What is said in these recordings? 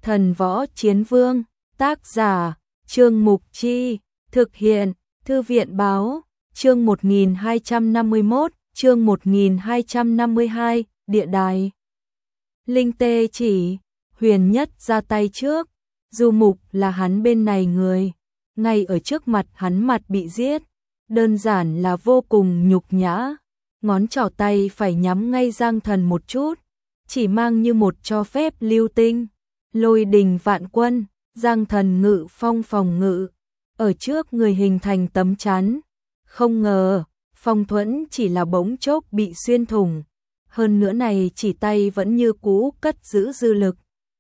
Thần Võ Chiến Vương, tác giả, Trương Mục Chi, thực hiện, Thư viện Báo, chương 1251, chương 1252, địa đài. Linh Tê chỉ, Huyền Nhất ra tay trước, Du Mục là hắn bên này người, ngay ở trước mặt hắn mặt bị giết, đơn giản là vô cùng nhục nhã, ngón trỏ tay phải nhắm ngay Giang Thần một chút, chỉ mang như một cho phép lưu tinh, lôi đình vạn quân, Giang Thần ngự phong phòng ngự, ở trước người hình thành tấm chắn, không ngờ, phong thuẫn chỉ là bỗng chốc bị xuyên thủng, hơn nữa này chỉ tay vẫn như cũ cất giữ dư lực.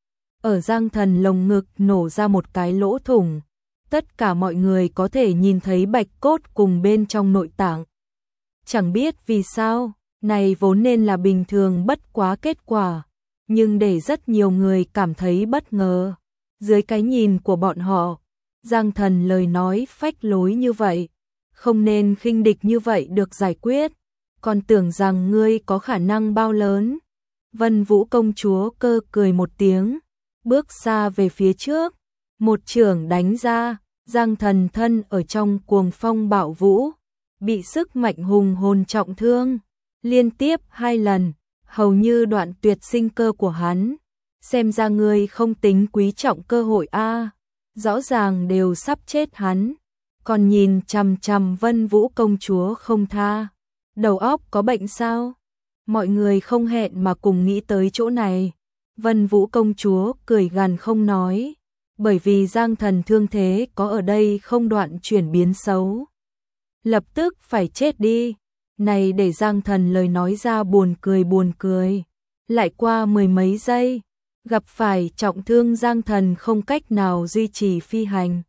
Ở Giang Thần lồng ngực nổ ra một cái lỗ thủng, tất cả mọi người có thể nhìn thấy bạch cốt cùng bên trong nội tạng. Chẳng biết vì sao, này vốn nên là bình thường bất quá kết quả, nhưng để rất nhiều người cảm thấy bất ngờ. Dưới cái nhìn của bọn họ, Giang Thần lời nói phách lối như vậy, không nên khinh địch như vậy được giải quyết, còn tưởng rằng ngươi có khả năng bao lớn. Vân Vũ công chúa cơ cười một tiếng, bước xa về phía trước, một chưởng đánh ra, Giang Thần thân ở trong cuồng phong bạo vũ, bị sức mạnh hùng hồn trọng thương, liên tiếp 2 lần, hầu như đoạn tuyệt sinh cơ của hắn. Xem ra ngươi không tính quý trọng cơ hội a, rõ ràng đều sắp chết hắn, còn nhìn chằm chằm Vân Vũ công chúa không tha. Đầu óc có bệnh sao? Mọi người không hẹn mà cùng nghĩ tới chỗ này. Vân Vũ công chúa cười gằn không nói, bởi vì Giang Thần thương thế có ở đây không đoạn chuyển biến xấu. Lập tức phải chết đi. Này để Giang Thần lời nói ra buồn cười. Lại qua 10 mấy giây, gặp phải trọng thương Giang Thần không cách nào duy trì phi hành.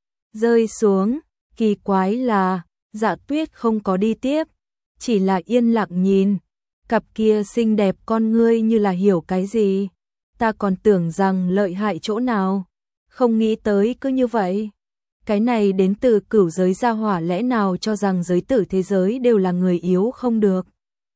Rơi xuống, kỳ quái là, Dạ Tuyết không có đi tiếp, chỉ là yên lặng nhìn, cặp kia xinh đẹp con ngươi như là hiểu cái gì. Ta còn tưởng rằng lợi hại chỗ nào, không nghĩ tới cứ như vậy. Cái này đến từ cửu giới gia hỏa lẽ nào cho rằng giới tử thế giới đều là người yếu không được.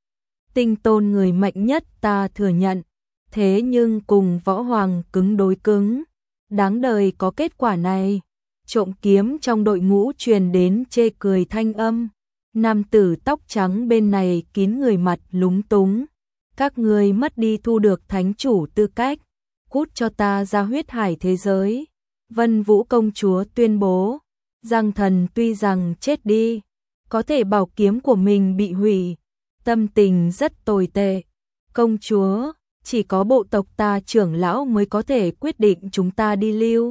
Tinh Tôn người mạnh nhất ta thừa nhận, thế nhưng cùng võ hoàng cứng đối cứng, đáng đời có kết quả này. Trộm kiếm trong đội ngũ truyền đến chê cười thanh âm, nam tử tóc trắng bên này kín người mặt lúng túng, các ngươi mất đi thu được thánh chủ tư cách, cút cho ta ra huyết hải thế giới. Vân Vũ công chúa tuyên bố, Giang Thần tuy rằng chết đi, có thể bảo kiếm của mình bị hủy, tâm tình rất tồi tệ. Công chúa, chỉ có bộ tộc ta trưởng lão mới có thể quyết định chúng ta đi lưu.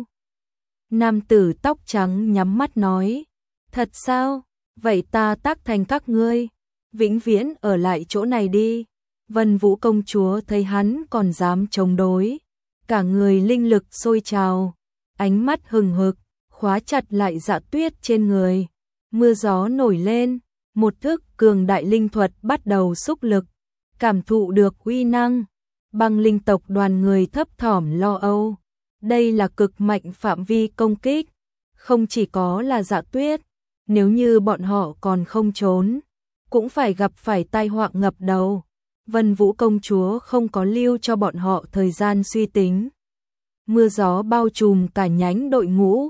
Nam tử tóc trắng nhắm mắt nói, thật sao? Vậy ta tác thành các ngươi, vĩnh viễn ở lại chỗ này đi. Vân Vũ công chúa thấy hắn còn dám chống đối, cả người linh lực sôi trào, ánh mắt hừng hực, khóa chặt lại Dạ Tuyết trên người. Mưa gió nổi lên, một thức cường đại linh thuật bắt đầu xúc lực, cảm thụ được uy năng. Băng linh tộc đoàn người thấp thỏm lo âu. Đây là cực mạnh phạm vi công kích, không chỉ có là Dạ Tuyết, nếu như bọn họ còn không trốn, cũng phải gặp phải tai họa ngập đầu. Vân Vũ công chúa không có lưu cho bọn họ thời gian suy tính. Mưa gió bao trùm cả nhánh đội ngũ,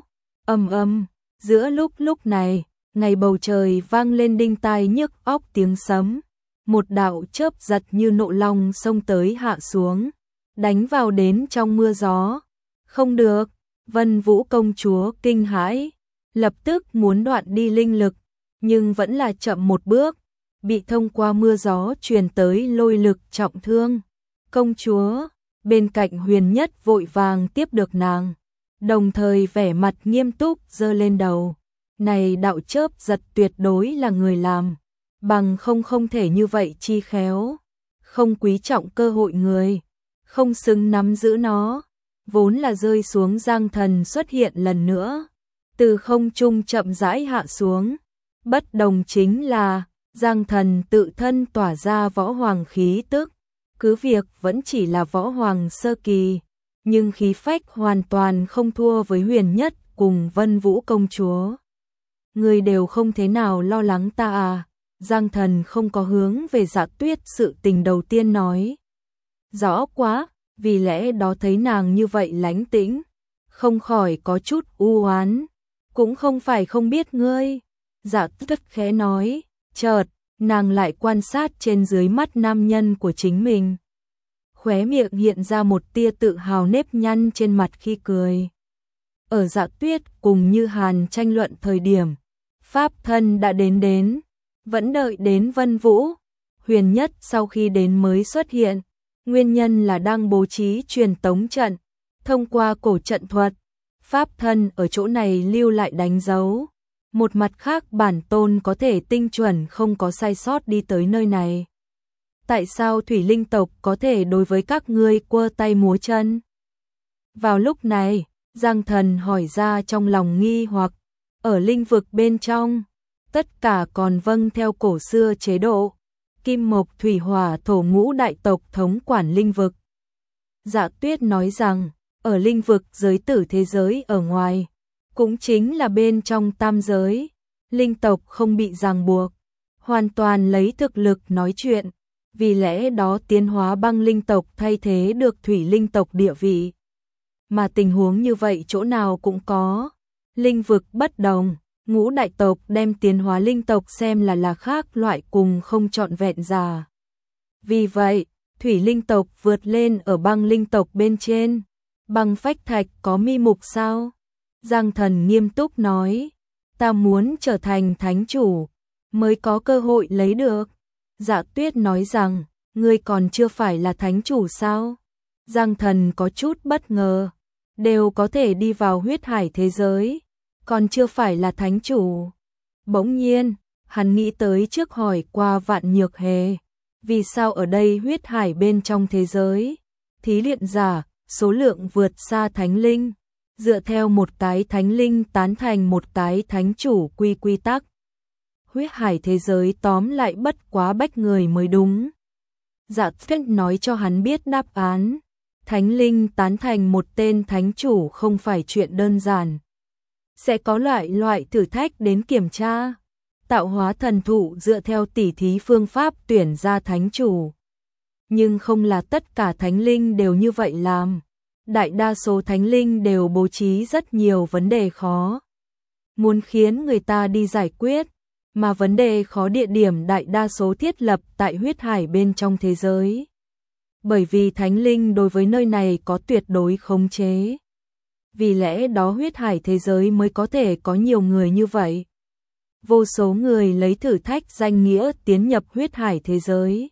giữa lúc này, ngày bầu trời vang lên đinh tai nhức óc tiếng sấm, một đạo chớp giật như nộ long xông tới hạ xuống, đánh vào đến trong mưa gió. Không được, Vân Vũ công chúa kinh hãi, lập tức muốn đoạn đi linh lực, nhưng vẫn là chậm một bước, bị thông qua mưa gió truyền tới lôi lực trọng thương. Công chúa, bên cạnh Huyền Nhất vội vàng tiếp được nàng, đồng thời vẻ mặt nghiêm túc giơ lên đầu. Này đạo chớp giật tuyệt đối là người làm, bằng không thể như vậy chi khéo, không quý trọng cơ hội người, không xứng nắm giữ nó. Vốn là rơi xuống Giang Thần xuất hiện lần nữa, từ không trung chậm rãi hạ xuống. Bất đồng chính là, Giang Thần tự thân tỏa ra võ hoàng khí tức, cứ việc vẫn chỉ là võ hoàng sơ kỳ, nhưng khí phách hoàn toàn không thua với Huyền Nhất cùng Vân Vũ công chúa. Người đều không thế nào lo lắng ta à? Giang Thần không có hướng về Dạ Tuyết sự tình đầu tiên nói. Rõ quá, vì lẽ đó thấy nàng như vậy lánh tĩnh, không khỏi có chút u oán. Cũng không phải không biết ngươi. Dạ Tất khẽ nói, chợt, nàng lại quan sát trên dưới mắt nam nhân của chính mình. Khóe miệng hiện ra một tia tự hào nếp nhăn trên mặt khi cười. Ở Dạ Tuyết cùng Như Hàn tranh luận thời điểm, pháp thân đã đến, vẫn đợi đến Vân Vũ. Huyền Nhất sau khi đến mới xuất hiện, nguyên nhân là đang bố trí truyền tống trận, thông qua cổ trận thuật, pháp thân ở chỗ này lưu lại đánh dấu. Một mặt khác bản tôn có thể tinh chuẩn không có sai sót đi tới nơi này. Tại sao thủy linh tộc có thể đối với các ngươi quơ tay múa chân? Vào lúc này, Giang Thần hỏi ra trong lòng nghi hoặc, ở linh vực bên trong, tất cả còn vâng theo cổ xưa chế độ, kim mộc thủy hỏa thổ ngũ đại tộc thống quản linh vực. Dạ Tuyết nói rằng, ở linh vực giới tử thế giới ở ngoài, cũng chính là bên trong tam giới, linh tộc không bị ràng buộc, hoàn toàn lấy thực lực nói chuyện, vì lẽ đó tiến hóa băng linh tộc thay thế được thủy linh tộc địa vị. Mà tình huống như vậy chỗ nào cũng có, linh vực bất đồng, ngũ đại tộc đem tiến hóa linh tộc xem là khác loại cùng không trọn vẹn giả. Vì vậy, thủy linh tộc vượt lên ở băng linh tộc bên trên. Băng phách thạch có mi mục sao? Giang Thần nghiêm túc nói, ta muốn trở thành thánh chủ, mới có cơ hội lấy được. Dạ Tuyết nói rằng, ngươi còn chưa phải là thánh chủ sao? Giang Thần có chút bất ngờ, đều có thể đi vào huyết hải thế giới, còn chưa phải là thánh chủ. Bỗng nhiên, hắn nghĩ tới trước hỏi qua Vạn Nhược Hề, vì sao ở đây huyết hải bên trong thế giới, thí luyện giả, số lượng vượt xa thánh linh, dựa theo một cái thánh linh tán thành một cái thánh chủ quy tắc. Huyết hải thế giới tóm lại bất quá bách người mới đúng. Dạ Tuyết nói cho hắn biết đáp án. Thánh linh tán thành một tên thánh chủ không phải chuyện đơn giản. Sẽ có loại thử thách đến kiểm tra. Tạo hóa thần thụ dựa theo tỉ thí phương pháp tuyển ra thánh chủ. Nhưng không là tất cả thánh linh đều như vậy làm. Đại đa số thánh linh đều bố trí rất nhiều vấn đề khó. Muốn khiến người ta đi giải quyết, mà vấn đề khó địa điểm đại đa số thiết lập tại huyết hải bên trong thế giới. Bởi vì thánh linh đối với nơi này có tuyệt đối khống chế. Vì lẽ đó huyết hải thế giới mới có thể có nhiều người như vậy. Vô số người lấy thử thách danh nghĩa tiến nhập huyết hải thế giới.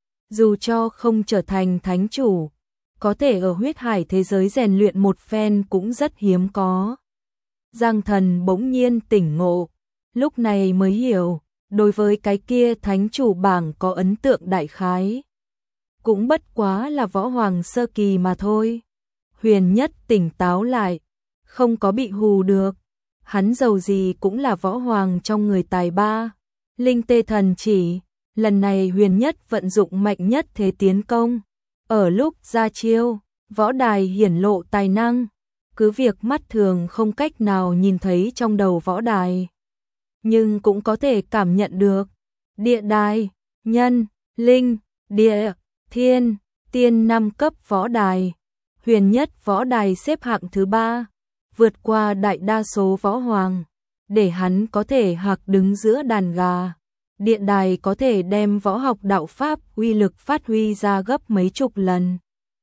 Dù cho không trở thành thánh chủ, có thể ở huyết hải thế giới rèn luyện một phen cũng rất hiếm có. Giang Thần bỗng nhiên tỉnh ngộ, lúc này mới hiểu, đối với cái kia thánh chủ bảng có ấn tượng đại khái. Cũng bất quá là võ hoàng sơ kỳ mà thôi. Huyền Nhất tỉnh táo lại, không có bị hù được. Hắn dầu gì cũng là võ hoàng trong người tài ba. Linh tê thần chỉ, lần này Huyền Nhất vận dụng mạnh nhất thế tiến công. Ở lúc ra chiêu, võ đài hiển lộ tài năng. Cứ việc mắt thường không cách nào nhìn thấy trong đầu võ đài, nhưng cũng có thể cảm nhận được. Địa đài, nhân, linh, địa, thiên, tiên 5 cấp võ đài. Huyền Nhất võ đài xếp hạng thứ 3, vượt qua đại đa số võ hoàng, để hắn có thể hạc đứng giữa đàn gà. Địa đài có thể đem võ học đạo pháp uy lực phát huy ra gấp mấy chục lần.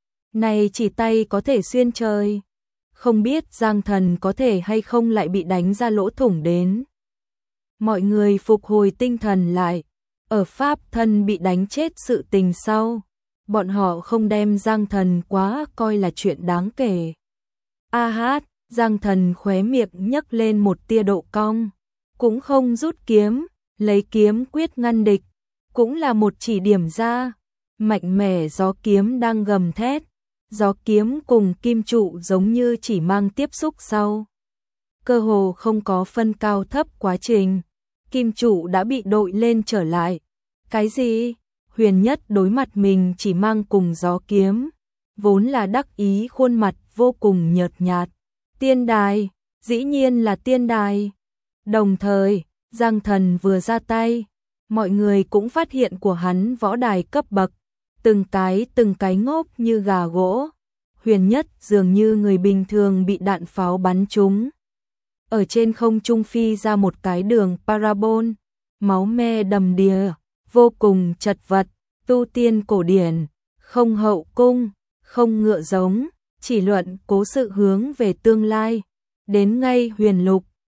Này chỉ tay có thể xuyên trời. Không biết Giang Thần có thể hay không lại bị đánh ra lỗ thủng đến. Mọi người phục hồi tinh thần lại. Ở pháp thân bị đánh chết sự tình sau, bọn họ không đem Giang Thần quá coi là chuyện đáng kể. A hát, Giang Thần khóe miệng nhấc lên một tia độ cong, cũng không rút kiếm, lấy kiếm quyết ngăn địch, cũng là một chỉ điểm ra. Mạnh mẽ gió kiếm đang gầm thét, gió kiếm cùng kim trụ giống như chỉ mang tiếp xúc sau. Cơ hồ không có phân cao thấp quá trình, kim trụ đã bị đội lên trở lại. Cái gì? Huyền Nhất đối mặt mình chỉ mang cùng gió kiếm, vốn là đắc ý khuôn mặt vô cùng nhợt nhạt. Tiên đài, dĩ nhiên là tiên đài. Đồng thời, Giang Thần vừa ra tay, mọi người cũng phát hiện của hắn võ đài cấp bậc, từng cái ngốc như gà gỗ. Huyền Nhất dường như người bình thường bị đạn pháo bắn trúng. Ở trên không trung phi ra một cái đường parabol, máu me đầm đìa, vô cùng chật vật, tu tiên cổ điển, không hậu cung, không ngựa giống, chỉ luận cố sự hướng về tương lai. Đến ngay huyền lục,